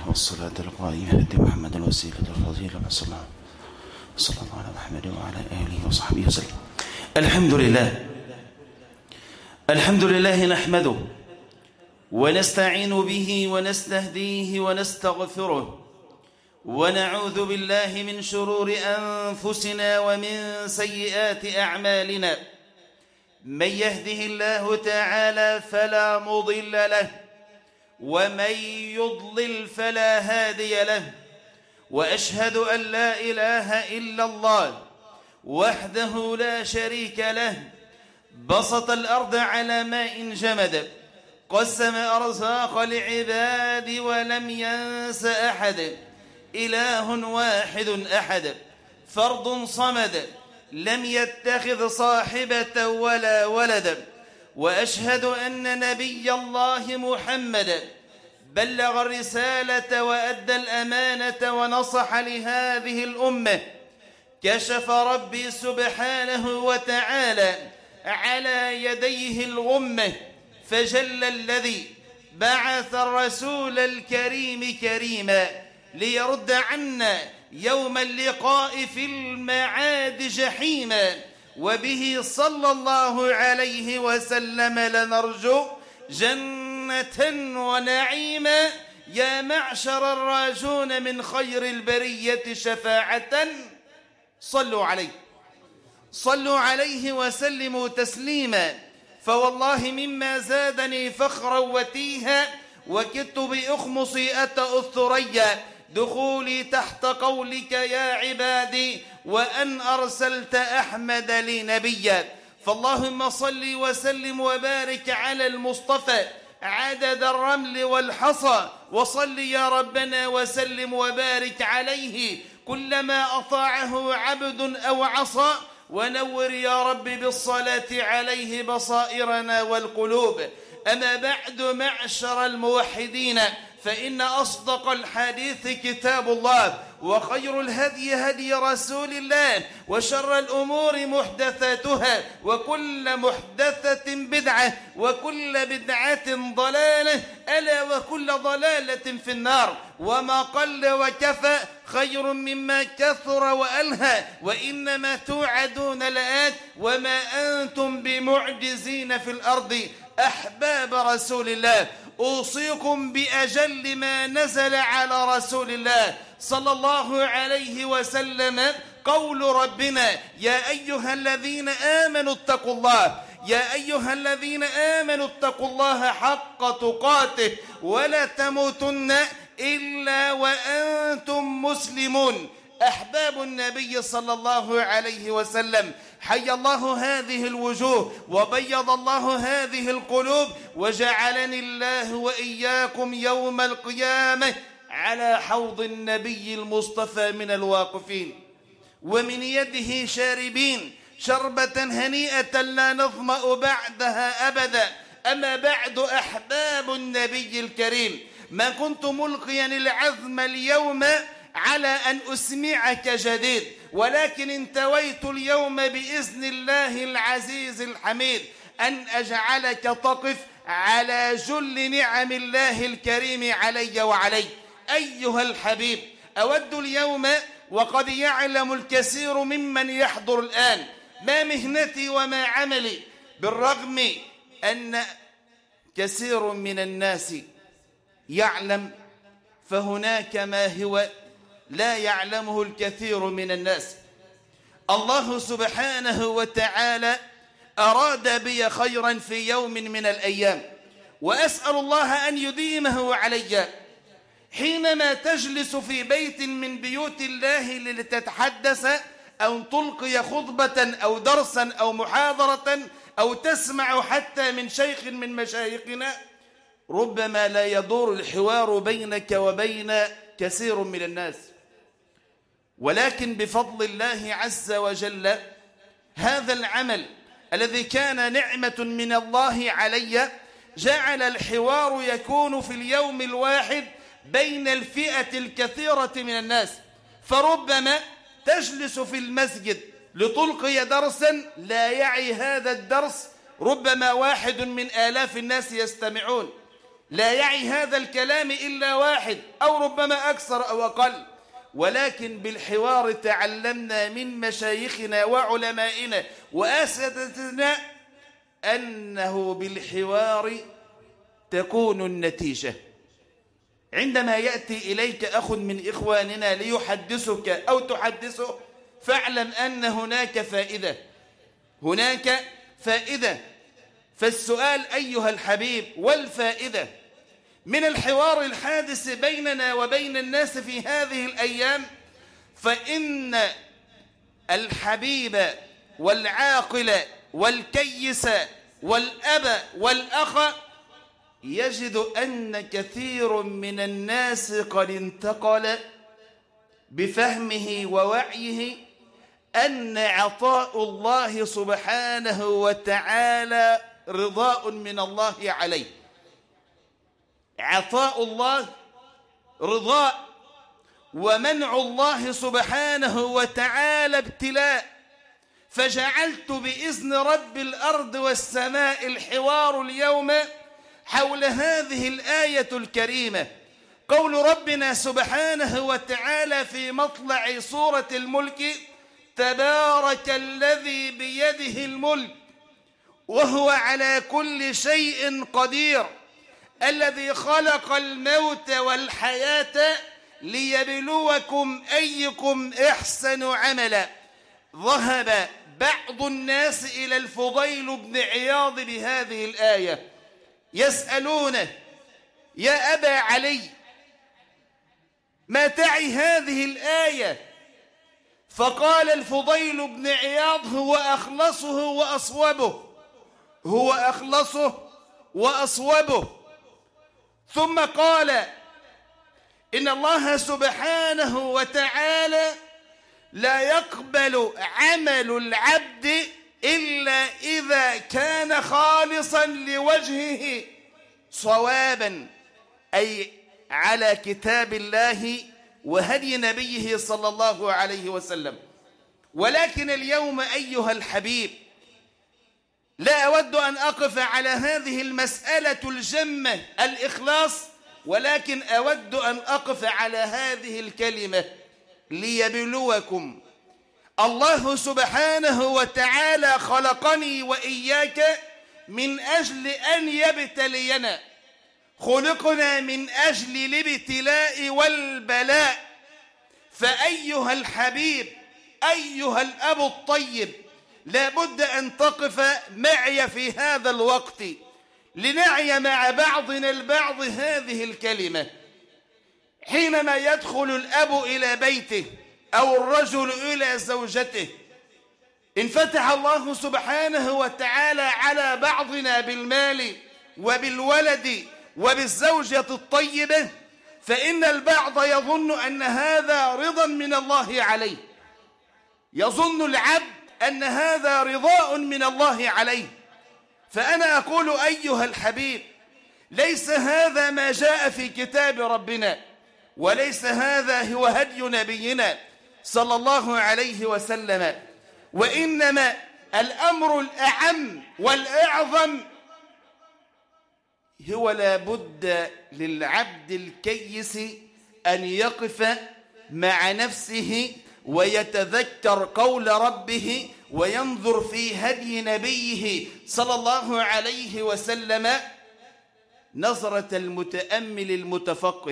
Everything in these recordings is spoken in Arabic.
والصلاة القائمة هدي محمد الوسيلة الفضيلة صلى الله على محمد وعلى آله وصحبه وسلم. الحمد لله نحمده ونستعين به ونستهديه ونستغفره ونعوذ بالله من شرور أنفسنا ومن سيئات أعمالنا. من يهده الله تعالى فلا مضل له ومن يضلل فلا هادي له، وأشهد أن لا إله إلا الله وحده لا شريك له، بسط الأرض على ماء جمد، قسم أرزاق العباد ولم ينس أحد، إله واحد أحد، فرد صمد، لم يتخذ صاحبة ولا ولد. وأشهد أن نبي الله محمد بلغ الرسالة وأدى الأمانة ونصح لهذه الأمة، كشف ربي سبحانه وتعالى على يديه الغمة، فجل الذي بعث الرسول الكريم كريما ليرد عنا يوم اللقاء في المعاد جحيما. وبه صلى الله عليه وسلم لنرجو جنة ونعيما. يا معشر الراجون من خير البرية شفاعة صلوا عليه وسلموا تسليما. فوالله مما زادني فخرا وتيها وكدت بأخمصي أتى الثريا دخولي تحت قولك يا عبادي وأن أرسلت أحمد لي نبيا. فاللهم صل وسلم وبارك على المصطفى عدد الرمل والحصى، وصل يا ربنا وسلم وبارك عليه كلما أطاعه عبد أو عصى، ونور يا رب بالصلاة عليه بصائرنا والقلوب. أما بعد معشر الموحدين، فإن أصدق الحديث كتاب الله، وخير الهدي هدي رسول الله، وشر الأمور محدثاتها، وكل محدثة بدعة، وكل بدعة ضلالة، ألا وكل ضلالة في النار. وما قل وكفى خير مما كثر وألهى، وإنما توعدون لآت وما أنتم بمعجزين في الأرض. أحباب رسول الله، أوصيكم بأجل ما نزل على رسول الله صلى الله عليه وسلم، قول ربنا: يا أيها الذين آمنوا اتقوا الله، يا أيها الذين آمنوا اتقوا الله حق تقاته ولا تموتن إلا وأنتم مسلمون. أحباب النبي صلى الله عليه وسلم، حي الله هذه الوجوه وبيض الله هذه القلوب، وجعلني الله وإياكم يوم القيامة على حوض النبي المصطفى من الواقفين، ومن يده شاربين شربة هنيئة لا نظمأ بعدها أبدا. أما بعد، أحباب النبي الكريم، ما كنت ملقيا العزم اليوم على أن أسمعك جديد، ولكن انتويت اليوم بإذن الله العزيز الحميد أن أجعلك تقف على جل نعم الله الكريم علي وعليك. أيها الحبيب، أود اليوم، وقد يعلم الكثير ممن يحضر الآن ما مهنتي وما عملي، بالرغم أن كثير من الناس يعلم، فهناك ما هو لا يعلمه الكثير من الناس. الله سبحانه وتعالى أراد بي خيرا في يوم من الأيام، وأسأل الله أن يديمه علي. حينما تجلس في بيت من بيوت الله لتتحدث أو تلقي خطبة أو درسا أو محاضرة أو تسمع حتى من شيخ من مشايخنا، ربما لا يدور الحوار بينك وبين كثير من الناس، ولكن بفضل الله عز وجل هذا العمل الذي كان نعمة من الله علي جعل الحوار يكون في اليوم الواحد بين الفئة الكثيرة من الناس. فربما تجلس في المسجد لتلقي درسا لا يعي هذا الدرس ربما واحد من آلاف الناس يستمعون، لا يعي هذا الكلام إلا واحد أو ربما أكثر أو أقل، ولكن بالحوار تعلمنا من مشايخنا وعلمائنا وأساتذتنا أنه بالحوار تكون النتيجة. عندما يأتي إليك أخ من إخواننا ليحدثك أو تحدثه، فاعلم أن هناك فائدة، هناك فائدة. فالسؤال أيها الحبيب والفائدة من الحوار الحادث بيننا وبين الناس في هذه الأيام، فإن الحبيب والعاقل والكيس والأب والأخ يجد أن كثير من الناس قد انتقل بفهمه ووعيه أن عطاء الله سبحانه وتعالى رضاء من الله عليه. عطاء الله رضاء، ومنع الله سبحانه وتعالى ابتلاء. فجعلت بإذن رب الأرض والسماء الحوار اليوم حول هذه الآية الكريمة، قول ربنا سبحانه وتعالى في مطلع سورة الملك: تبارك الذي بيده الملك وهو على كل شيء قدير، الذي خلق الموت والحياة ليبلوكم أيكم أحسن عملا. ذهب بعض الناس إلى الفضيل بن عياض بهذه الآية يسألونه: يا أبا علي، ما تعي هذه الآية؟ فقال الفضيل بن عياض: هو أخلصه وأصوبه، هو أخلصه وأصوبه. ثم قال: إن الله سبحانه وتعالى لا يقبل عمل العبد إلا إذا كان خالصا لوجهه صوابا، أي على كتاب الله وهدي نبيه صلى الله عليه وسلم. ولكن اليوم أيها الحبيب لا أود أن أقف على هذه المسألة الجمة الإخلاص، ولكن أود أن أقف على هذه الكلمة: ليبلوكم. الله سبحانه وتعالى خلقني وإياك من أجل أن يبتلينا، خلقنا من أجل الابتلاء والبلاء. فأيها الحبيب، أيها الأب الطيب، لابد أن تقف معي في هذا الوقت لنعي مع بعضنا البعض هذه الكلمة. حينما يدخل الأب إلى بيته أو الرجل إلى زوجته، إن فتح الله سبحانه وتعالى على بعضنا بالمال وبالولد وبالزوجة الطيبة، فإن البعض يظن أن هذا رضا من الله عليه، يظن العبد أن هذا رضاء من الله عليه. فأنا أقول أيها الحبيب، ليس هذا ما جاء في كتاب ربنا، وليس هذا هو هدي نبينا صلى الله عليه وسلم، وإنما الأمر الأعم والأعظم هو لابد للعبد الكيس أن يقف مع نفسه ويتذكر قول ربه وينظر في هدي نبيه صلى الله عليه وسلم نظرة المتأمل المتفقه.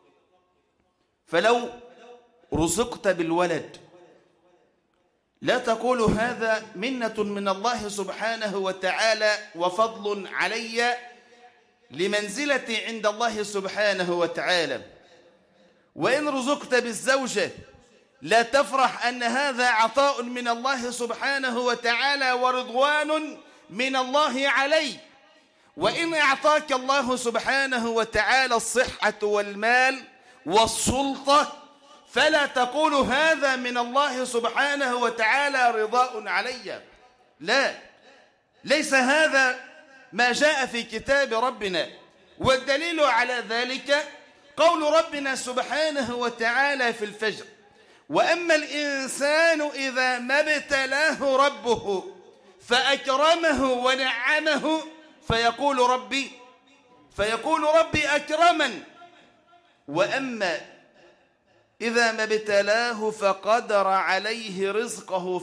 فلو رزقت بالولد لا تقول هذا منة من الله سبحانه وتعالى وفضل علي لمنزلتي عند الله سبحانه وتعالى. وإن رزقت بالزوجة لا تفرح أن هذا عطاء من الله سبحانه وتعالى ورضوان من الله عليك. وإن أعطاك الله سبحانه وتعالى الصحة والمال والسلطة فلا تقول هذا من الله سبحانه وتعالى رضاء علي. لا، ليس هذا ما جاء في كتاب ربنا. والدليل على ذلك قول ربنا سبحانه وتعالى في الفجر: وأما الإنسان إذا ما ابتلاه ربه فأكرمه ونعمه فيقول ربي فيقول ربي أكرمن. وأما إذا ما ابتلاه فقدر عليه رزقه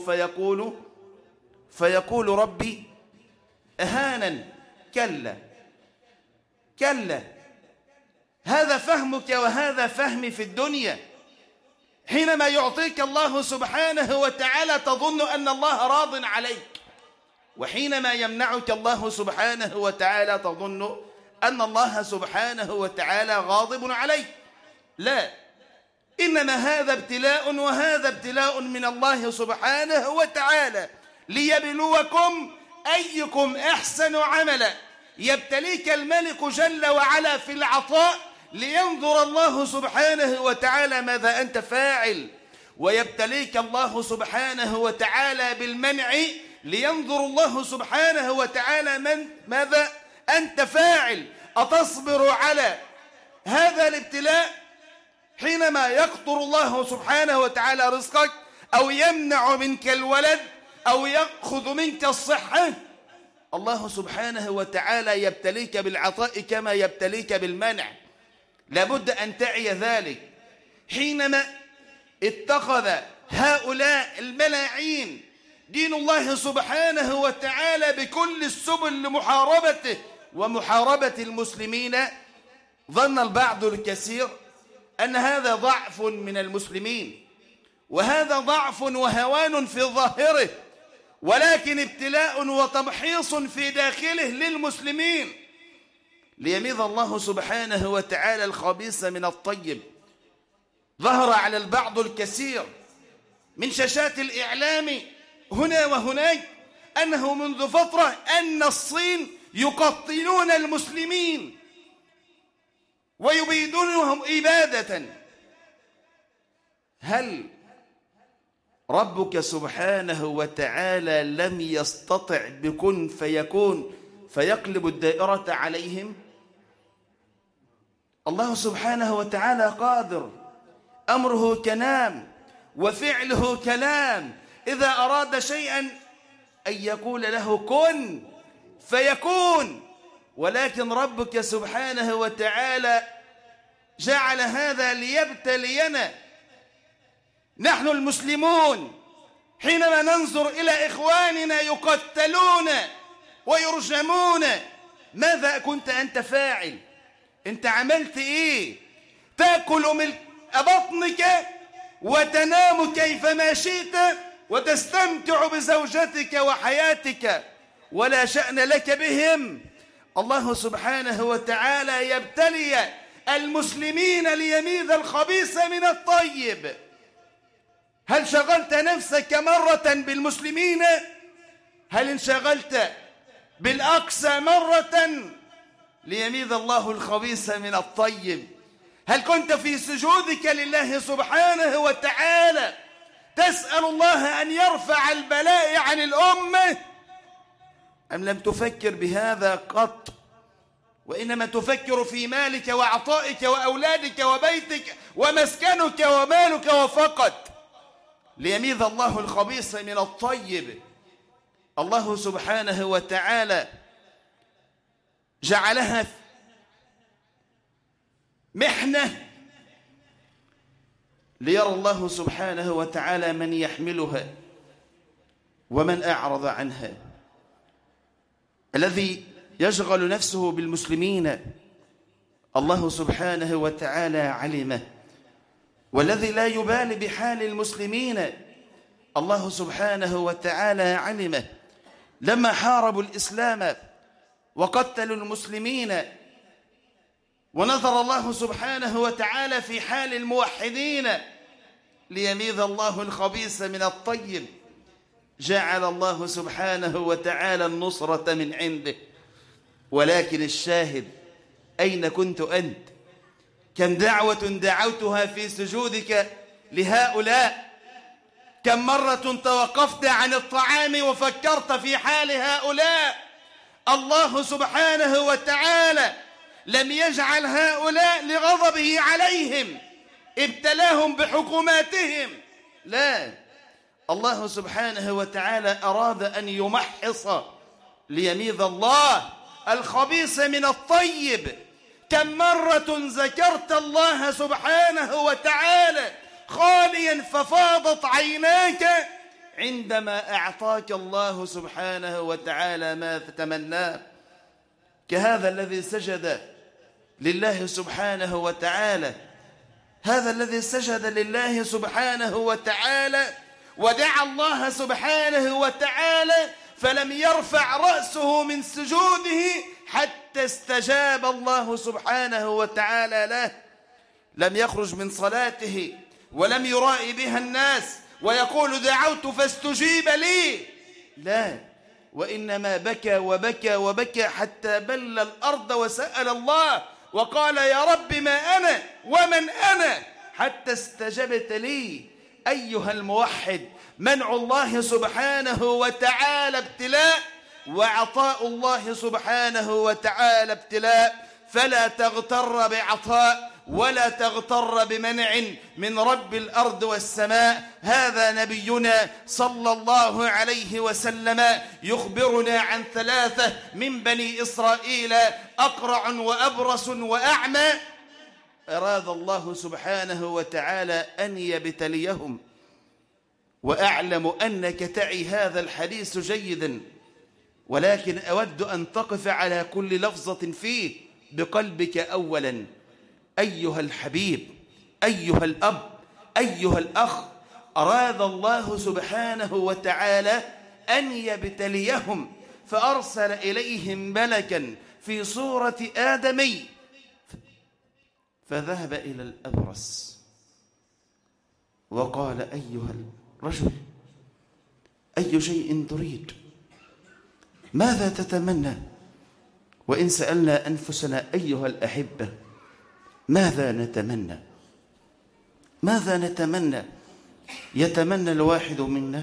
فيقول ربي أهانن. كلا كلا، هذا فهمك وهذا فهمي في الدنيا. حينما يعطيك الله سبحانه وتعالى تظن أن الله راض عليك، وحينما يمنعك الله سبحانه وتعالى تظن أن الله سبحانه وتعالى غاضب عليك. لا، إنما هذا ابتلاء وهذا ابتلاء من الله سبحانه وتعالى ليبلوكم أيكم أحسن عملا. يبتليك الملك جل وعلا في العطاء لينظر الله سبحانه وتعالى ماذا أنت فاعل، ويبتليك الله سبحانه وتعالى بالمنع لينظر الله سبحانه وتعالى ماذا أنت فاعل. أتصبر على هذا الابتلاء حينما يقطر الله سبحانه وتعالى رزقك، أو يمنع منك الولد، أو يأخذ منك الصحة؟ الله سبحانه وتعالى يبتليك بالعطاء كما يبتليك بالمنع. لابد أن تعي ذلك. حينما اتخذ هؤلاء الملاعين دين الله سبحانه وتعالى بكل السبل لمحاربته ومحاربة المسلمين، ظن البعض الكثير أن هذا ضعف من المسلمين، وهذا ضعف وهوان في ظاهره، ولكن ابتلاء وتمحيص في داخله للمسلمين، ليميز الله سبحانه وتعالى الخبيث من الطيب. ظهر على البعض الكثير من شاشات الإعلام هنا وهناك أنه منذ فترة أن الصين يقتلون المسلمين ويبيدونهم إبادة. هل ربك سبحانه وتعالى لم يستطع بكن فيكون فيقلب الدائرة عليهم؟ الله سبحانه وتعالى قادر، أمره كلام وفعله كلام. إذا أراد شيئا أن يقول له كن فيكون. ولكن ربك سبحانه وتعالى جعل هذا ليبتلينا نحن المسلمون. حينما ننظر إلى إخواننا يقتلون ويرجمون، ماذا كنت أنت فاعل؟ أنت عملت إيه؟ تأكل من بطنك وتنام كيفما شئت وتستمتع بزوجتك وحياتك ولا شأن لك بهم. الله سبحانه وتعالى يبتلي المسلمين ليميز الخبيث من الطيب. هل شغلت نفسك مرة بالمسلمين؟ هل انشغلت بالأقصى مرة ليميز الله الخبيث من الطيب؟ هل كنت في سجودك لله سبحانه وتعالى تسأل الله أن يرفع البلاء عن الأمة، أم لم تفكر بهذا قط؟ وإنما تفكر في مالك وعطائك وأولادك وبيتك ومسكنك ومالك وفقط، ليميز الله الخبيث من الطيب. الله سبحانه وتعالى جعلها محنة ليرى الله سبحانه وتعالى من يحملها ومن أعرض عنها. الذي يشغل نفسه بالمسلمين الله سبحانه وتعالى علمه، والذي لا يبالي بحال المسلمين الله سبحانه وتعالى علمه. لما حاربوا الإسلام وقتلوا المسلمين ونظر الله سبحانه وتعالى في حال الموحدين ليميز الله الخبيث من الطيب، جعل الله سبحانه وتعالى النصرة من عنده. ولكن الشاهد، أين كنت أنت؟ كم دعوة دعوتها في سجودك لهؤلاء؟ كم مرة توقفت عن الطعام وفكرت في حال هؤلاء؟ الله سبحانه وتعالى لم يجعل هؤلاء لغضبه عليهم، ابتلاهم بحكوماتهم، لا، الله سبحانه وتعالى أراد أن يمحص ليميز الله الخبيث من الطيب. كم مرة ذكرت الله سبحانه وتعالى خاليا ففاضت عيناك عندما أعطاك الله سبحانه وتعالى ما تتمناه؟ كهذا الذي سجد لله سبحانه وتعالى، هذا الذي سجد لله سبحانه وتعالى ودعا الله سبحانه وتعالى فلم يرفع رأسه من سجوده حتى استجاب الله سبحانه وتعالى له. لم يخرج من صلاته ولم يرائي بها الناس ويقول دعوت فاستجيب لي، لا، وإنما بكى وبكى وبكى حتى بل الأرض وسأل الله وقال يا رب ما أنا ومن أنا حتى استجبت لي. أيها الموحد، منع الله سبحانه وتعالى ابتلاء، وعطاء الله سبحانه وتعالى ابتلاء، فلا تغتر بعطاء ولا تغتر بمنع من رب الأرض والسماء. هذا نبينا صلى الله عليه وسلم يخبرنا عن ثلاثة من بني إسرائيل، أقرع وأبرص وأعمى، أراد الله سبحانه وتعالى أن يبتليهم. وأعلم أنك تعي هذا الحديث جيدا، ولكن أود أن تقف على كل لفظة فيه بقلبك أولا. أيها الحبيب، أيها الأب، أيها الأخ، أراد الله سبحانه وتعالى أن يبتليهم فأرسل إليهم ملكا في صورة آدمي، فذهب إلى الأبرص وقال أيها الرجل أي شيء تريد؟ ماذا تتمنى؟ وإن سألنا أنفسنا أيها الأحبة ماذا نتمنى؟ ماذا نتمنى؟ يتمنى الواحد منا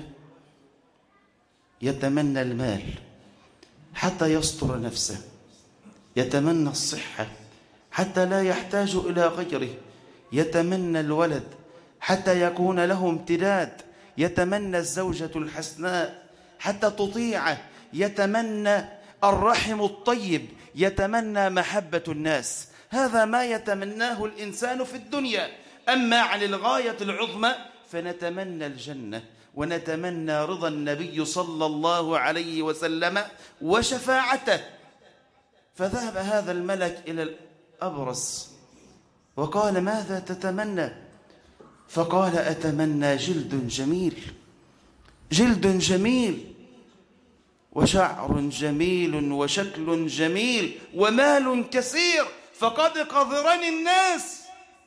يتمنى المال حتى يستر نفسه، يتمنى الصحة حتى لا يحتاج إلى غيره، يتمنى الولد حتى يكون له امتداد، يتمنى الزوجة الحسناء حتى تطيعه، يتمنى الرحم الطيب، يتمنى محبة الناس. هذا ما يتمناه الإنسان في الدنيا. أما عن الغاية العظمى فنتمنى الجنة ونتمنى رضا النبي صلى الله عليه وسلم وشفاعته. فذهب هذا الملك إلى الأبرص وقال ماذا تتمنى؟ فقال أتمنى جلد جميل، جلد جميل وشعر جميل وشكل جميل ومال كثير فقد قذرني الناس.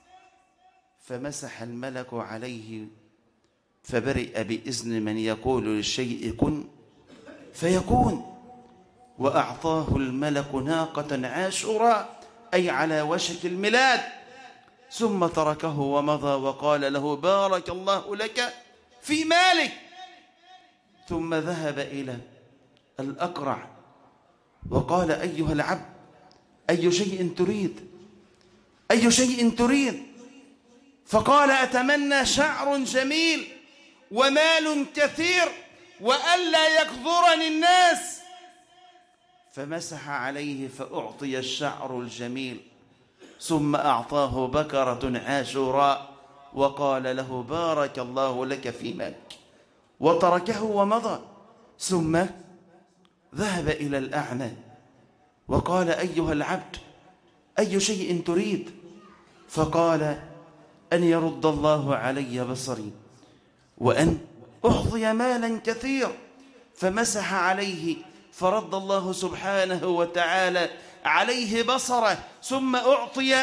فمسح الملك عليه فبرئ بإذن من يقول للشيء كن فيكون، وأعطاه الملك ناقة عاشوراء أي على وشك الميلاد، ثم تركه ومضى وقال له بارك الله لك في مالك. ثم ذهب إلى الأقرع وقال أيها العبد أي شيء تريد؟ أي شيء تريد؟ فقال أتمنى شعر جميل ومال كثير وألا يكثرني الناس. فمسح عليه فأعطي الشعر الجميل، ثم أعطاه بكرة عاشوراء وقال له بارك الله لك في مالك، وتركه ومضى. ثم ذهب إلى الأعمى وقال أيها العبد أي شيء تريد؟ فقال أن يرد الله علي بصري وأن أعطي مالا كثير. فمسح عليه فرد الله سبحانه وتعالى عليه بصره، ثم أعطي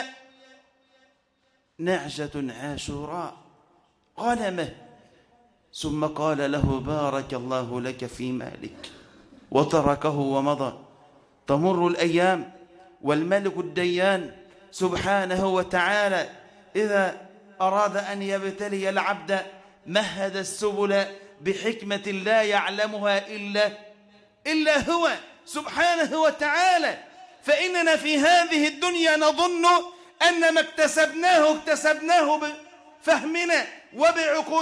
نعجة عاشوراء غنمه، ثم قال له بارك الله لك في مالك، وتركه ومضى. تمر الأيام والملك الديان سبحانه وتعالى إذا أراد أن يبتلي العبد مهد السبل بحكمة لا يعلمها إلا هو سبحانه وتعالى. فإننا في هذه الدنيا نظن أن ما اكتسبناه بفهمنا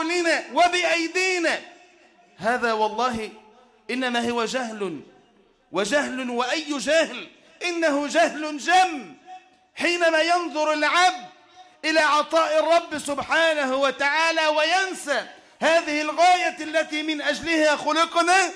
وبعقولنا وبأيدينا. هذا والله إنما هو جهل وجهل وأي جهل، إنه جهل جم حينما ينظر العبد إلى عطاء الرب سبحانه وتعالى وينسى هذه الغاية التي من أجلها خلقنا.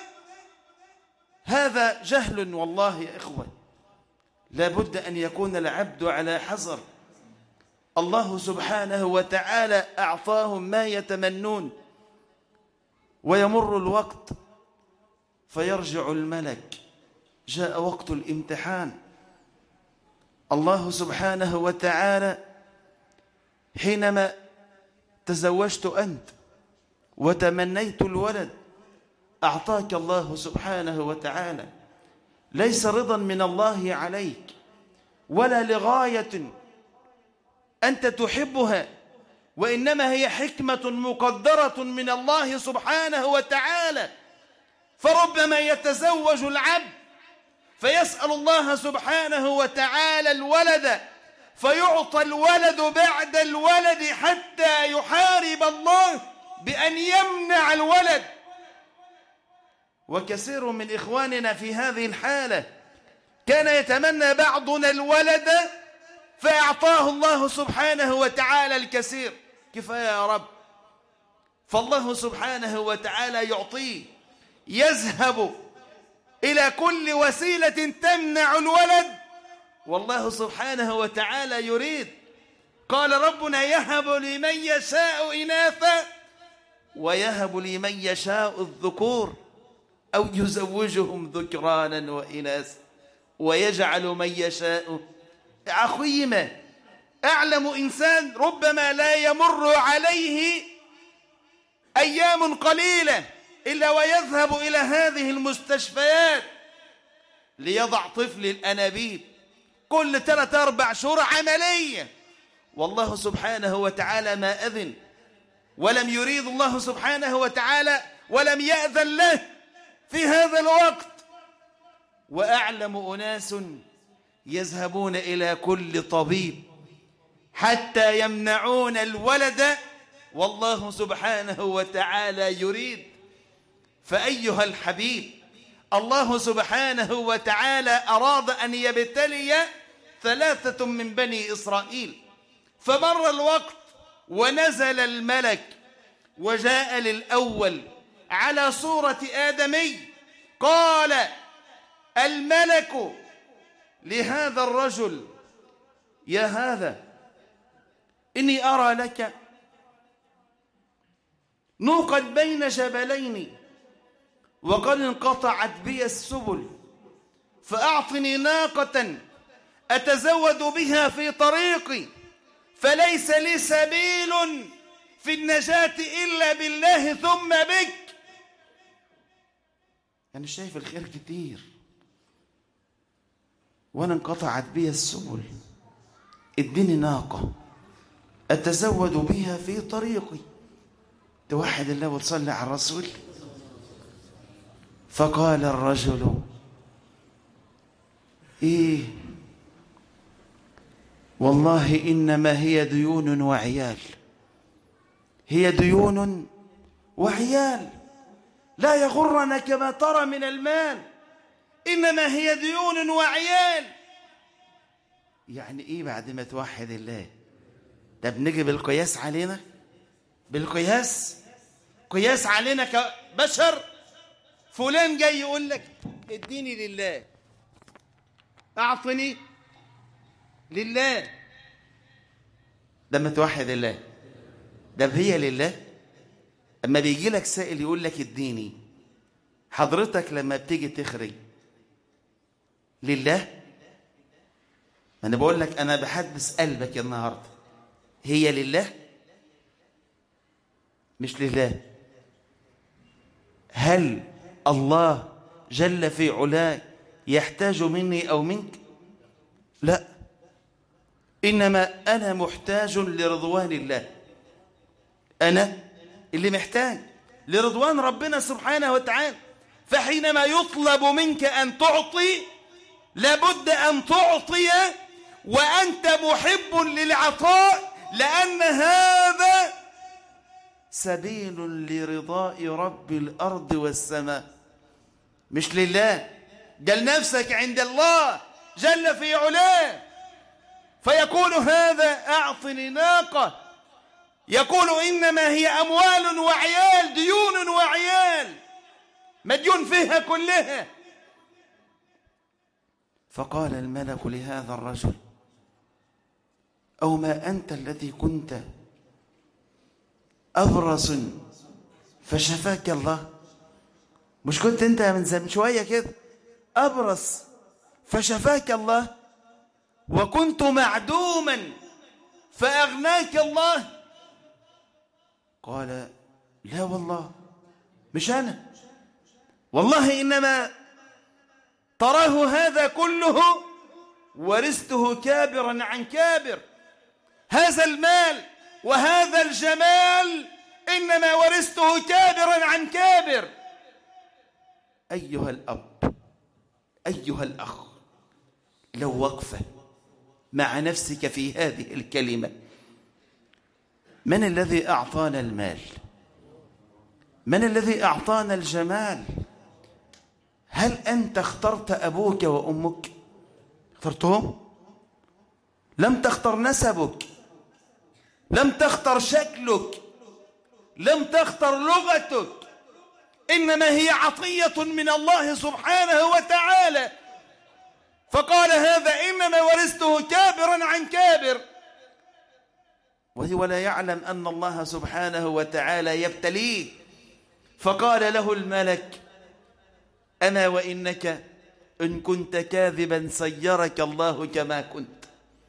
هذا جهل والله يا إخوة. لابد أن يكون العبد على حذر. الله سبحانه وتعالى أعطاهم ما يتمنون، ويمر الوقت فيرجع الملك، جاء وقت الامتحان. الله سبحانه وتعالى حينما تزوجت أنت وتمنيت الولد أعطاك الله سبحانه وتعالى، ليس رضا من الله عليك ولا لغاية أنت تحبها، وإنما هي حكمة مقدرة من الله سبحانه وتعالى. فربما يتزوج العبد فيسأل الله سبحانه وتعالى الولد، فيعطى الولد بعد الولد حتى يحارب الله بأن يمنع الولد. وكثير من إخواننا في هذه الحالة كان يتمنى بعضنا الولد فأعطاه الله سبحانه وتعالى الكثير. كفاية يا رب، فالله سبحانه وتعالى يعطيه، يذهب إلى كل وسيلة تمنع الولد، والله سبحانه وتعالى يريد. قال ربنا يهب لمن يشاء إناثا ويهب لمن يشاء الذكور أو يزوجهم ذكرانا وإناثا ويجعل من يشاء عقيما. أعلم إنسان ربما لا يمر عليه أيام قليلة إلا ويذهب إلى هذه المستشفيات ليضع طفل الأنابيب، كل 3-4 شهور عملية. والله سبحانه وتعالى ما أذن، ولم يريد الله سبحانه وتعالى ولم يأذن له في هذا الوقت. وأعلم أناس يذهبون إلى كل طبيب حتى يمنعون الولد، والله سبحانه وتعالى يريد. فأيها الحبيب، الله سبحانه وتعالى أراد أن يبتلي 3 من بني إسرائيل، فمر الوقت ونزل الملك وجاء للأول على صورة آدمي. قال الملك لهذا الرجل يا هذا إني أرى لك نوقا بين جبلين وقد انقطعت بي السبل، فأعطني ناقة أتزود بها في طريقي، فليس لي سبيل في النجاة إلا بالله ثم بك. أنا شايف الخير كتير وأنا انقطعت بي السبل، اديني ناقة أتزود بها في طريقي. توحد الله وتصلي على الرسول. فقال الرجل إيه والله إنما هي ديون وعيال، هي ديون وعيال، لا يغرنك ما ترى من المال، إنما هي ديون وعيال. يعني إيه بعد ما توحد الله؟ ده بنجي بالقياس علينا، بالقياس قياس علينا كبشر. فلان جاي يقول لك اديني لله، أعطني لله، ده ما توحد الله، ده هي لله. أما بيجي لك سائل يقول لك اديني، حضرتك لما بتيجي تخرج لله؟ ما أنا بقول لك أنا بحدث قلبك النهاردة، هي لله مش لله. هل الله جل في علاه يحتاج مني أو منك؟ لا، إنما أنا محتاج لرضوان الله، أنا اللي محتاج لرضوان ربنا سبحانه وتعالى. فحينما يطلب منك أن تعطي لابد أن تعطي وأنت محب للعطاء، لأن هذا سبيل لرضاء رب الأرض والسماء، مش لله. قال نفسك عند الله جل في علاه. فيقول هذا أعطني ناقة، يقول إنما هي أموال وعيال، ديون وعيال، مديون فيها كلها. فقال الملك لهذا الرجل: أو ما أنت الذي كنت أبرص فشفاك الله؟ مش كنت أنت من شوية كده أبرص فشفاك الله؟ وكنت معدوما فأغناك الله؟ قال: لا والله مش أنا، والله إنما تراه هذا كله ورثته كابرا عن كابر. هذا المال وهذا الجمال إنما ورثته كابرا عن كابر. أيها الأب، أيها الأخ، لو وقفة مع نفسك في هذه الكلمة: من الذي أعطانا المال؟ من الذي أعطانا الجمال؟ هل أنت اخترت أبوك وأمك؟ اخترتهم؟ لم تختر نسبك، لم تختر شكلك، لم تختر لغتك، إنما هي عطية من الله سبحانه وتعالى. فقال هذا إنما ورثته كابرا عن كابر، وهو لا يعلم أن الله سبحانه وتعالى يبتليه. فقال له الملك: أما وإنك إن كنت كاذبا سيرك الله كما كنت،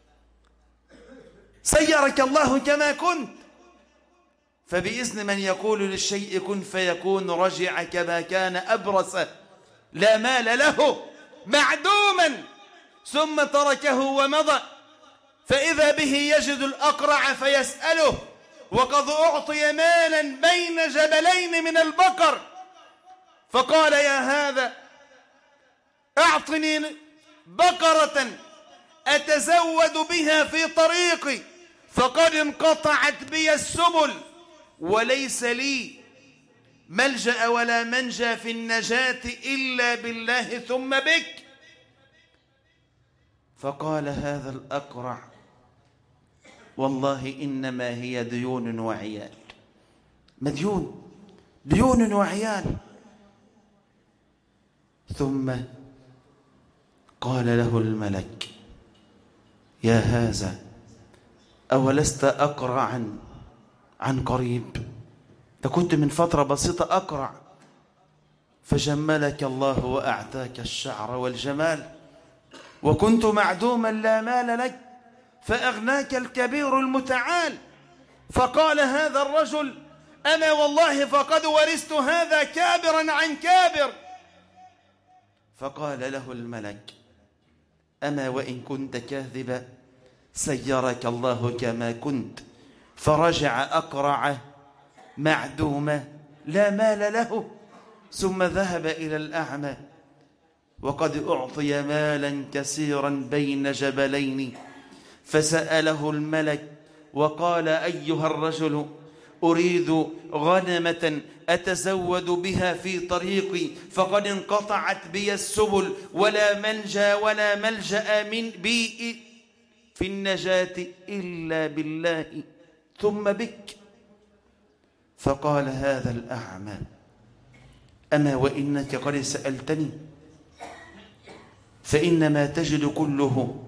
سيرك الله كما كنت. فبإذن من يقول للشيء كن فيكون رجع كما كان أبرص لا مال له معدوما، ثم تركه ومضى. فإذا به يجد الأقرع فيسأله وقد أعطي مالا بين جبلين من البقر. فقال: يا هذا أعطني بقرة أتزود بها في طريقي، فقد انقطعت بي السبل وليس لي ملجأ ولا منجى في النجاة إلا بالله ثم بك. فقال هذا الأقرع: والله إنما هي ديون وعيال. مديون، ديون وعيال. ثم قال له الملك: يا هذا أولست أقرعا عن قريب؟ أنت كنت من فترة بسيطة أقرع، فجملك الله وأعطاك الشعر والجمال، وكنت معدوما لا مال لك فأغناك الكبير المتعال. فقال هذا الرجل: أنا والله فقد ورثت هذا كابرا عن كابر. فقال له الملك: أما وإن كنت كاذبا سيرك الله كما كنت، فرجع أقرع معدوما لا مال له، ثم ذهب إلى الأعمى وقد أعطي مالا كثيرا بين جبلين. فسأله الملك وقال: أيها الرجل أريد غنمة أتزود بها في طريقي، فقد انقطعت بي السبل ولا منجى ولا ملجأ من بي في النجاة إلا بالله ثم بك. فقال هذا الأعمى: أما وإنك قد سألتني، فإنما تجد كله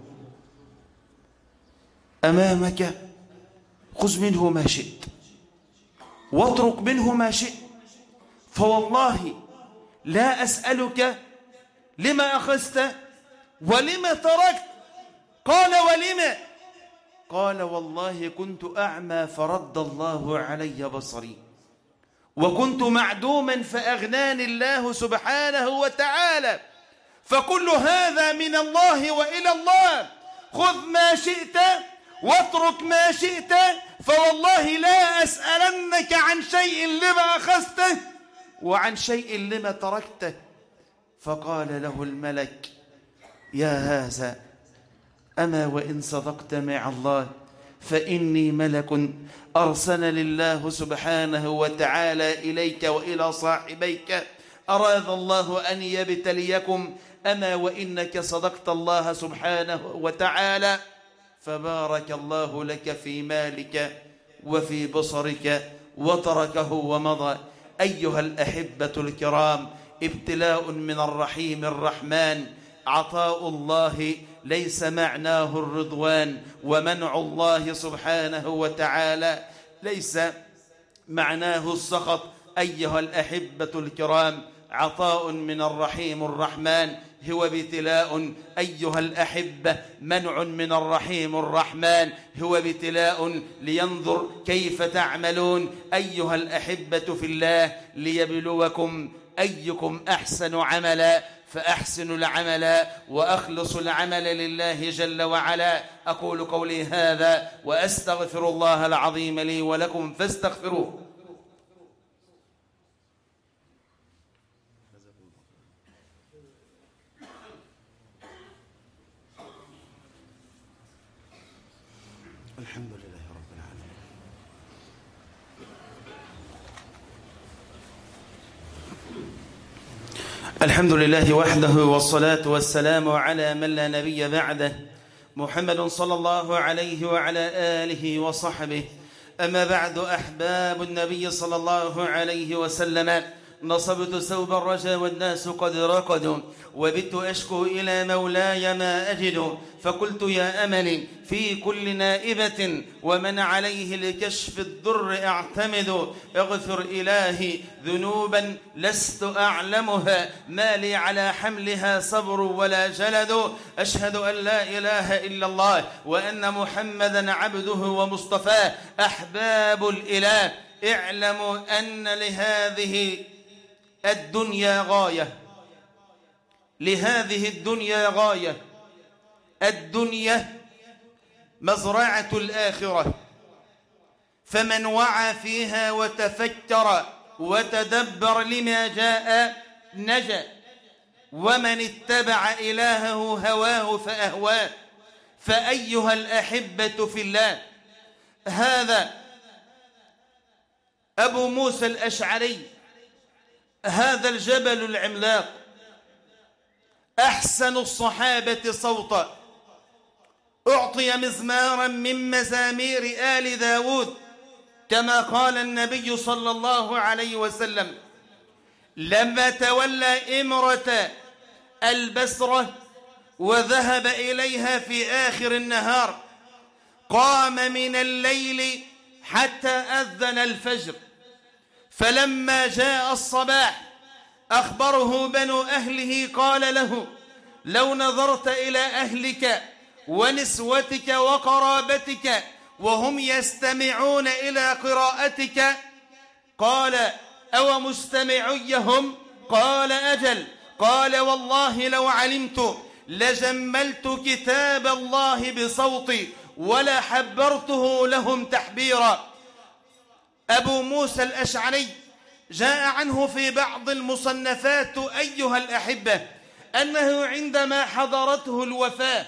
أمامك، خذ منه ما شئت واترك منه ما شئت، فوالله لا أسألك لما أخذت ولما تركت. قال: ولما؟ قال: والله كنت أعمى فرد الله علي بصري، وكنت معدوما فأغناني الله سبحانه وتعالى، فكل هذا من الله وإلى الله. خذ ما شئت واترك ما شئت، فوالله لا أسألنك عن شيء لما أخذته وعن شيء لما تركته. فقال له الملك: يا هذا أما وإن صدقت مع الله فإني ملك أرسلني الله سبحانه وتعالى إليك وإلى صاحبيك أراد الله أن يبتليكم، أما وإنك صدقت الله سبحانه وتعالى فبارك الله لك في مالك وفي بصرك وتركه ومضى. أيها الأحبة الكرام، ابتلاء من الرحيم الرحمن. عطاء الله ليس معناه الرضوان، ومنع الله سبحانه وتعالى ليس معناه السخط. أيها الأحبة الكرام، عطاء من الرحيم الرحمن هو ابتلاء. أيها الأحبة، منع من الرحيم الرحمن هو ابتلاء لينظر كيف تعملون. أيها الأحبة في الله، ليبلوكم أيكم أحسن عملا، فأحسنوا العمل وأخلصوا العمل لله جل وعلا. أقول قولي هذا وأستغفر الله العظيم لي ولكم فاستغفروه. الحمد لله رب العالمين. الحمد لله وحده، والصلاة والسلام على من لا نبي بعده، محمد صلى الله عليه وعلى آله وصحبه. أما بعد، أحباب النبي صلى الله عليه وسلم، نصبت ثوب الرجا والناس قد رقدوا، وبت أشكو إلى مولاي ما أجد، فقلت يا أملي في كل نائبة، ومن عليه لكشف الضر أعتمد. اغفر إلهي ذنوبا لست أعلمها، ما لي على حملها صبر ولا جلد. أشهد أن لا إله إلا الله وأن محمدا عبده ومصطفاه. أحباب الإله، اعلموا أن لهذه الدنيا غاية، لهذه الدنيا غاية. الدنيا مزرعة الآخرة، فمن وعى فيها وتفكر وتدبر لما جاء نجا، ومن اتبع إلهه هواه فأهواه. فأيها الأحبة في الله، هذا أبو موسى الأشعري، هذا الجبل العملاق، أحسن الصحابة صوتا، أعطي مزمارا من مزامير آل داود، كما قال النبي صلى الله عليه وسلم لما تولى إمرة البصرة وذهب إليها في آخر النهار، قام من الليل حتى أذن الفجر، فلما جاء الصباح أخبره بنو أهله، قال له لو نظرت إلى أهلك ونسوتك وقرابتك وهم يستمعون إلى قراءتك، قال أو مستمعيهم؟ قال أجل. قال والله لو علمت لجملت كتاب الله بصوتي ولا حبرته لهم تحبيرا. أبو موسى الأشعري جاء عنه في بعض المصنفات أيها الأحبة أنه عندما حضرته الوفاة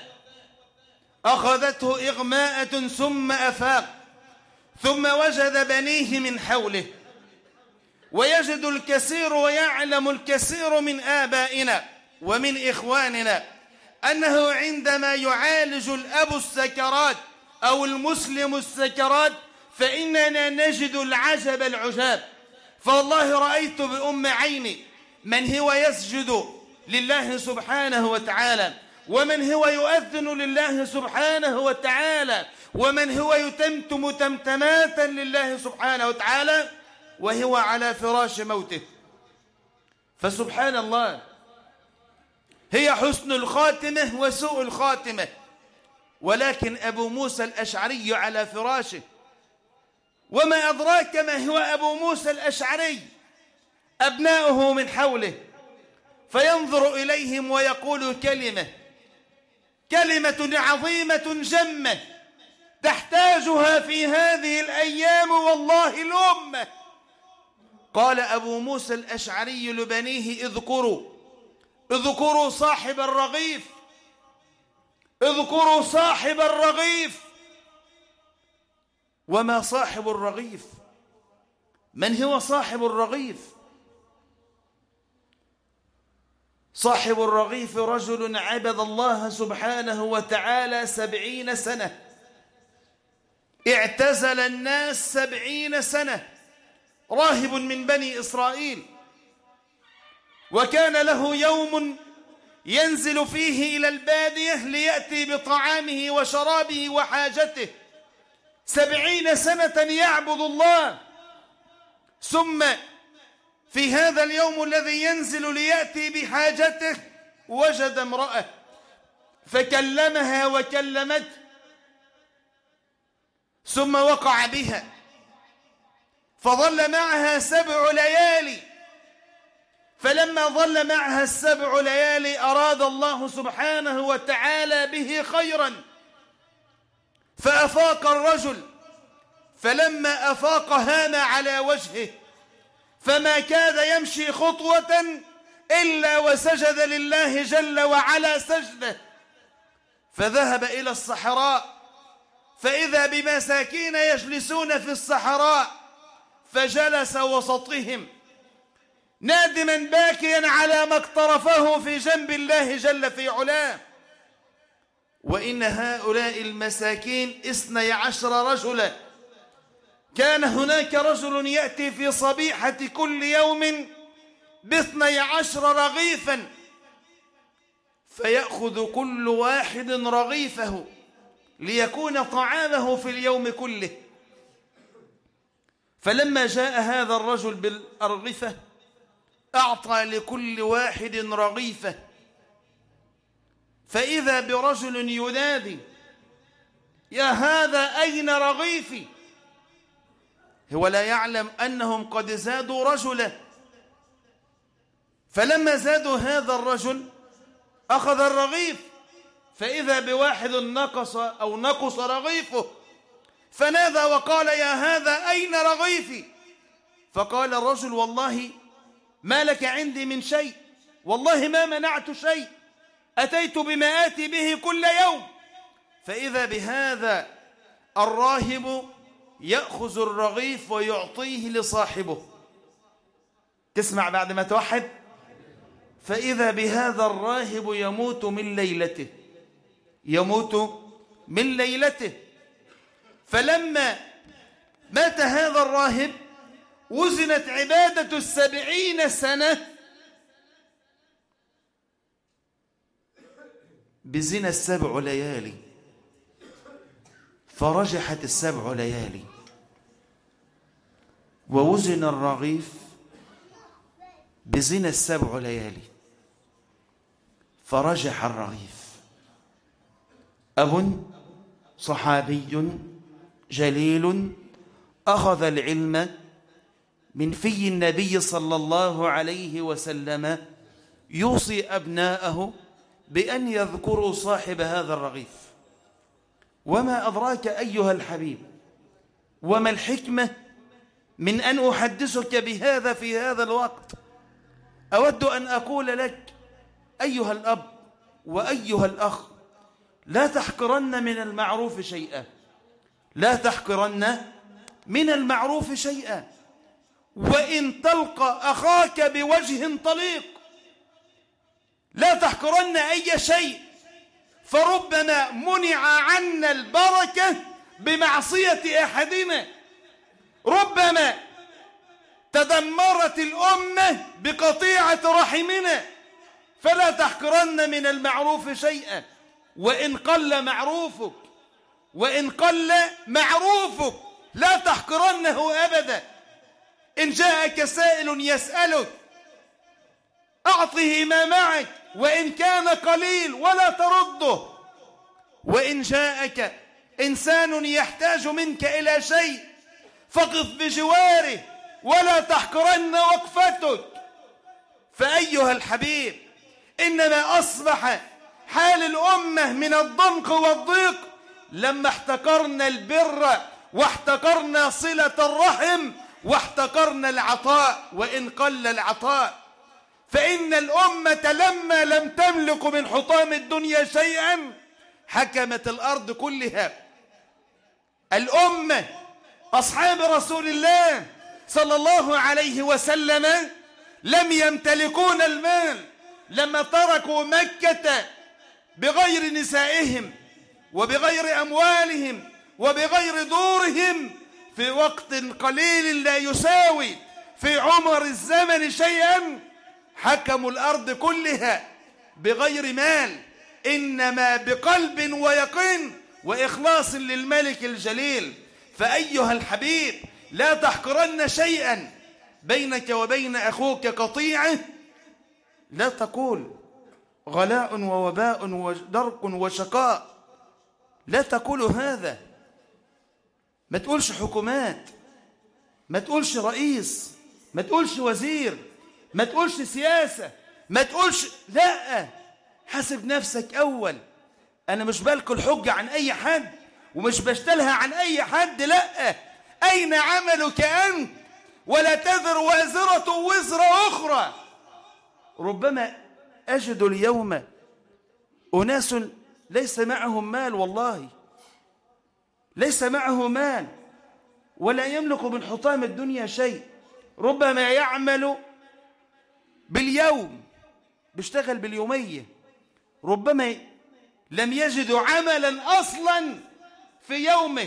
أخذته إغماءة ثم أفاق، ثم وجد بنيه من حوله، ويجد الكثير ويعلم الكثير من آبائنا ومن إخواننا أنه عندما يعالج الأب السكرات أو المسلم السكرات فإننا نجد العجب العجاب. فوالله رأيت بأم عيني من هو يسجد لله سبحانه وتعالى، ومن هو يؤذن لله سبحانه وتعالى، ومن هو يتمتم تمتمات لله سبحانه وتعالى وهو على فراش موته. فسبحان الله، هي حسن الخاتمة وسوء الخاتمة. ولكن أبو موسى الأشعري على فراشه، وما أدراك ما هو أبو موسى الأشعري؟ أبناؤه من حوله، فينظر إليهم ويقول كلمة عظيمة جمة تحتاجها في هذه الأيام والله الأمة. قال أبو موسى الأشعري لبنيه اذكروا صاحب الرغيف، اذكروا صاحب الرغيف. وما صاحب الرغيف؟ من هو صاحب الرغيف؟ صاحب الرغيف رجل عبد الله سبحانه وتعالى 70 سنة، اعتزل الناس 70 سنة، راهب من بني إسرائيل، وكان له يوم ينزل فيه إلى البادية ليأتي بطعامه وشرابه وحاجته. 70 سنة يعبد الله، ثم في هذا اليوم الذي ينزل ليأتي بحاجته وجد امرأة فكلمها وكلمته، ثم وقع بها فظل معها 7 ليالي. فلما ظل معها 7 ليالي أراد الله سبحانه وتعالى به خيرا، فأفاق الرجل، فلما أفاق هان على وجهه، فما كاد يمشي خطوة إلا وسجد لله جل وعلا سجده. فذهب إلى الصحراء فإذا بمساكين يجلسون في الصحراء، فجلس وسطهم نادما باكيا على ما اقترفه في جنب الله جل في علاه. وإن هؤلاء المساكين 12 رجلا، كان هناك رجل يأتي في صبيحة كل يوم ب12 رغيفا، فيأخذ كل واحد رغيفه ليكون طعامه في اليوم كله. فلما جاء هذا الرجل بالأرغفة أعطى لكل واحد رغيفه، فإذا برجل ينادي: يا هذا أين رغيفي؟ هو لا يعلم أنهم قد زادوا رجلا. فلما زادوا هذا الرجل أخذ الرغيف، فإذا بواحد نقص رغيفه، فنادى وقال: يا هذا أين رغيفي؟ فقال الرجل: والله ما لك عندي من شيء، والله ما منعت شيء، أتيت بما آتي به كل يوم. فإذا بهذا الراهب يأخذ الرغيف ويعطيه لصاحبه. تسمع بعد ما توحد؟ فإذا بهذا الراهب يموت من ليلته. فلما مات هذا الراهب وزنت عبادة 70 سنة بزنا 7 ليالي، فرجحت 7 ليالي، ووزن الرغيف بزنا 7 ليالي، فرجح الرغيف. أب صحابي جليل أخذ العلم من في النبي صلى الله عليه وسلم يوصي أبناءه بأن يذكروا صاحب هذا الرغيف. وما أدراك أيها الحبيب، وما الحكمة من أن أحدثك بهذا في هذا الوقت؟ أود أن أقول لك أيها الأب وأيها الأخ: لا تحقرن من المعروف شيئا، لا تحقرن من المعروف شيئا، وإن تلقى أخاك بوجه طليق لا تحقرن أي شيء، فربما منع عنا البركة بمعصية أحدنا، ربما تدمرت الأمة بقطيعة رحمنا. فلا تحقرن من المعروف شيئا، وإن قل معروفك لا تحقرنه أبدا. إن جاءك سائل يسألك أعطه ما معك وإن كان قليل ولا ترده. وإن جاءك إنسان يحتاج منك إلى شيء فقف بجواره ولا تحقرن وقفتك. فأيها الحبيب، إنما أصبح حال الأمة من الضنك والضيق لما احتقرنا البر واحتقرنا صلة الرحم واحتقرنا العطاء وإن قل العطاء. فإن الأمة لما لم تملك من حطام الدنيا شيئا حكمت الأرض كلها. الأمة أصحاب رسول الله صلى الله عليه وسلم لم يمتلكون المال، لما تركوا مكة بغير نسائهم وبغير أموالهم وبغير دورهم في وقت قليل لا يساوي في عمر الزمن شيئا، حكموا الأرض كلها بغير مال، إنما بقلب ويقين وإخلاص للملك الجليل. فأيها الحبيب، لا تحقرن شيئا بينك وبين أخوك قطيعة. لا تقول غلاء ووباء ودرك وشقاء، لا تقول هذا. ما تقولش حكومات، ما تقولش رئيس، ما تقولش وزير، ما تقولش سياسة، ما تقولش لا. حاسب نفسك أول. أنا مش بلقي الحجة عن أي حد ومش بشتلها عن أي حد، لا. أين عملك أنت؟ ولا تذر وازرة وزر أخرى. ربما أجد اليوم أناس ليس معهم مال، والله ليس معه مال ولا يملك من حطام الدنيا شيء، ربما يعمل باليوم، بيشتغل باليومية، ربما لم يجد عملا أصلا في يومه،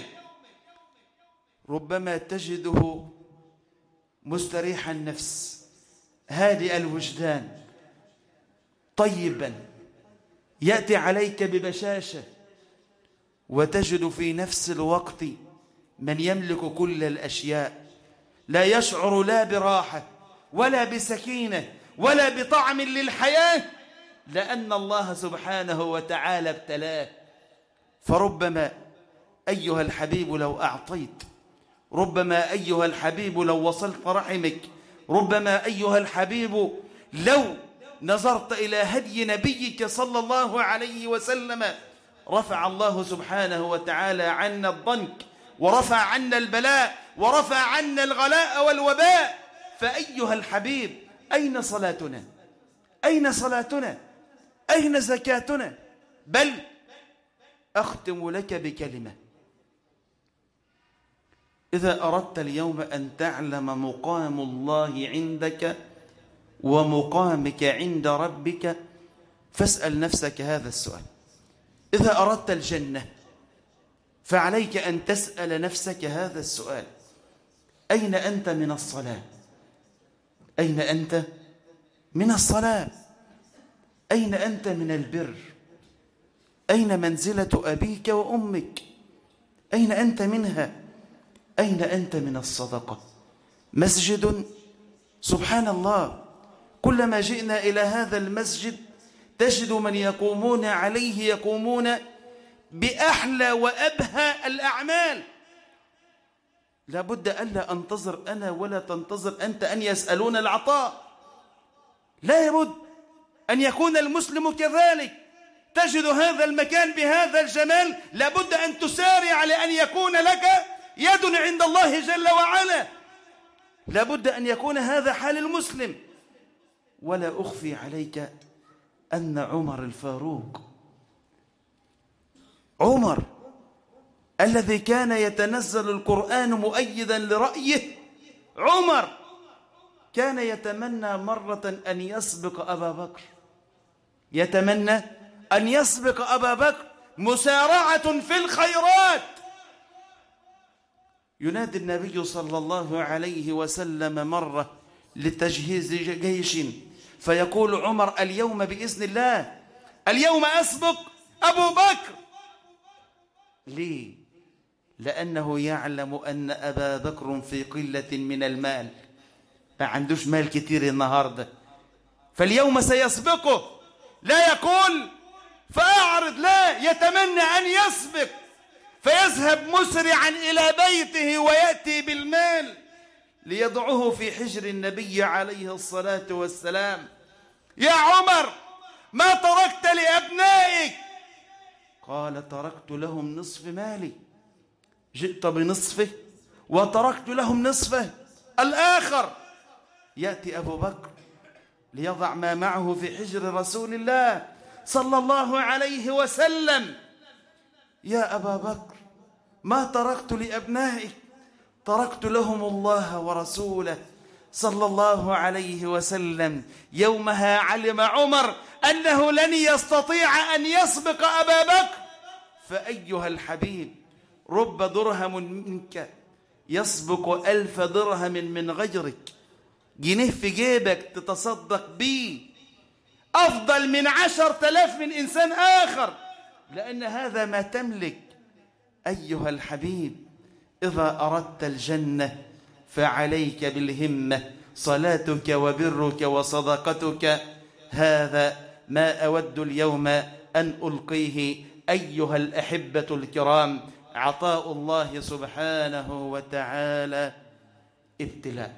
ربما تجده مستريح النفس هادئ الوجدان طيبا، يأتي عليك ببشاشة، وتجد في نفس الوقت من يملك كل الأشياء، لا يشعر لا براحة ولا بسكينة ولا بطعم للحياة، لأن الله سبحانه وتعالى ابتلاه. فربما أيها الحبيب لو أعطيت، ربما أيها الحبيب لو وصلت رحمك، ربما أيها الحبيب لو نظرت إلى هدي نبيك صلى الله عليه وسلم، رفع الله سبحانه وتعالى عنا الضنك، ورفع عنا البلاء، ورفع عنا الغلاء والوباء. فأيها الحبيب، أين صلاتنا؟ أين صلاتنا؟ أين زكاتنا؟ بل أختم لك بكلمة: إذا أردت اليوم أن تعلم مقام الله عندك ومقامك عند ربك، فاسأل نفسك هذا السؤال. إذا أردت الجنة فعليك أن تسأل نفسك هذا السؤال: أين أنت من الصلاة؟ أين أنت من الصلاة؟ أين أنت من البر؟ أين منزلة أبيك وأمك؟ أين أنت منها؟ أين أنت من الصدقة؟ مسجد سبحان الله، كلما جئنا إلى هذا المسجد تجد من يقومون عليه يقومون بأحلى وأبهى الأعمال. لابد ألا أنتظر أنا ولا تنتظر أنت أن يسألون العطاء، لا يبد أن يكون المسلم كذلك. تجد هذا المكان بهذا الجمال، لابد أن تسارع لأن يكون لك يد عند الله جل وعلا، لابد أن يكون هذا حال المسلم. ولا أخفي عليك أن عمر الفاروق، عمر الذي كان يتنزل القرآن مؤيدا لرأيه، عمر كان يتمنى مرة أن يسبق أبا بكر، يتمنى أن يسبق أبا بكر، مسارعة في الخيرات. ينادي النبي صلى الله عليه وسلم مرة لتجهيز جيش، فيقول عمر: اليوم بإذن الله، اليوم أسبق أبو بكر. ليه؟ لأنه يعلم أن أبا بكر في قلة من المال، ما عندوش مال كتير النهاردة، فاليوم سيسبقه. لا يقول فأعرض، لا، يتمنى أن يسبق، فيذهب مسرعا إلى بيته ويأتي بالمال ليضعه في حجر النبي عليه الصلاة والسلام. يا عمر، ما تركت لأبنائك؟ قال: تركت لهم نصف مالي، جئت بنصفه وتركت لهم نصفه الآخر. يأتي أبو بكر ليضع ما معه في حجر رسول الله صلى الله عليه وسلم. يا أبا بكر، ما تركت لأبنائك، تركت لهم الله ورسوله صلى الله عليه وسلم. يومها علم عمر أنه لن يستطيع أن يسبق أبا بكر. فأيها الحبيب، رب درهم منك يسبق 1000 درهم من غيرك. جنيه في جيبك تتصدق بيه أفضل من 10,000 من إنسان آخر، لأن هذا ما تملك. أيها الحبيب، إذا أردت الجنة فعليك بالهمة، صلاتك وبرك وصدقتك. هذا ما أود اليوم أن ألقيه أيها الأحبة الكرام. عطاء الله سبحانه وتعالى ابتلاء.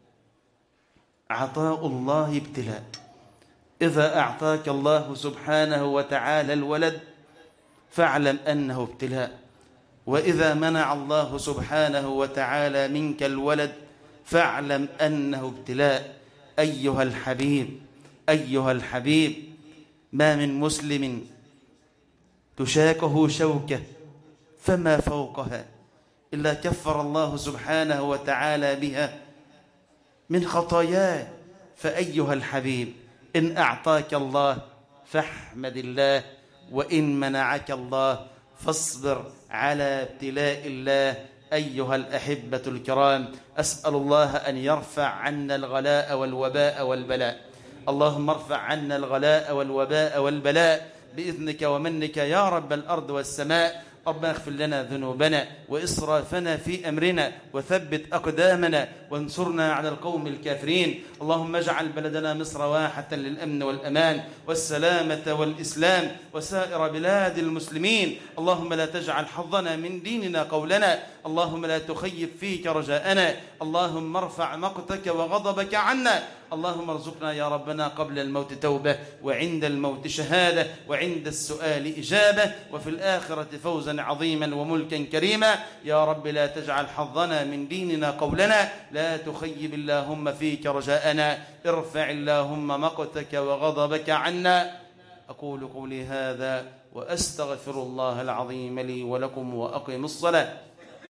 عطاء الله ابتلاء. إذا أعطاك الله سبحانه وتعالى الولد فاعلم أنه ابتلاء، وإذا منع الله سبحانه وتعالى منك الولد فاعلم أنه ابتلاء. أيها الحبيب، أيها الحبيب، ما من مسلم تشاكه شوكة فما فوقها إلا كفر الله سبحانه وتعالى بها من خطاياه. فأيها الحبيب، إن أعطاك الله فاحمد الله، وإن منعك الله فاصبر على ابتلاء الله. أيها الأحبة الكرام، أسأل الله أن يرفع عنا الغلاء والوباء والبلاء. اللهم ارفع عنا الغلاء والوباء والبلاء بإذنك ومنك يا رب الأرض والسماء. ربنا اغفر لنا ذنوبنا وإسرافنا في أمرنا وثبت أقدامنا وانصرنا على القوم الكافرين. اللهم اجعل بلدنا مصر واحة للأمن والأمان والسلامة والإسلام وسائر بلاد المسلمين. اللهم لا تجعل حظنا من ديننا قولنا، اللهم لا تخيب فيك رجاءنا، اللهم ارفع مقتك وغضبك عنا. اللهم ارزقنا يا ربنا قبل الموت توبة، وعند الموت شهادة، وعند السؤال إجابة، وفي الآخرة فوزا عظيما وملكا كريما. يا رب لا تجعل حظنا من ديننا قولنا، لا تخيب اللهم فيك رجاءنا، ارفع اللهم مقتك وغضبك عنا. أقول قولي هذا وأستغفر الله العظيم لي ولكم، وأقم الصلاة.